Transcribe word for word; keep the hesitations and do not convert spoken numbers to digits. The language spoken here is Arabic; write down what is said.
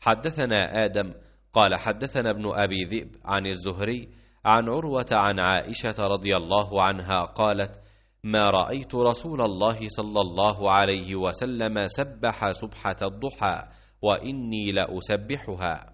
حدثنا آدم قال حدثنا ابن أبي ذئب عن الزهري عن عروة عن عائشة رضي الله عنها قالت: ما رأيت رسول الله صلى الله عليه وسلم سبح سبحة الضحى وإني لأسبحها.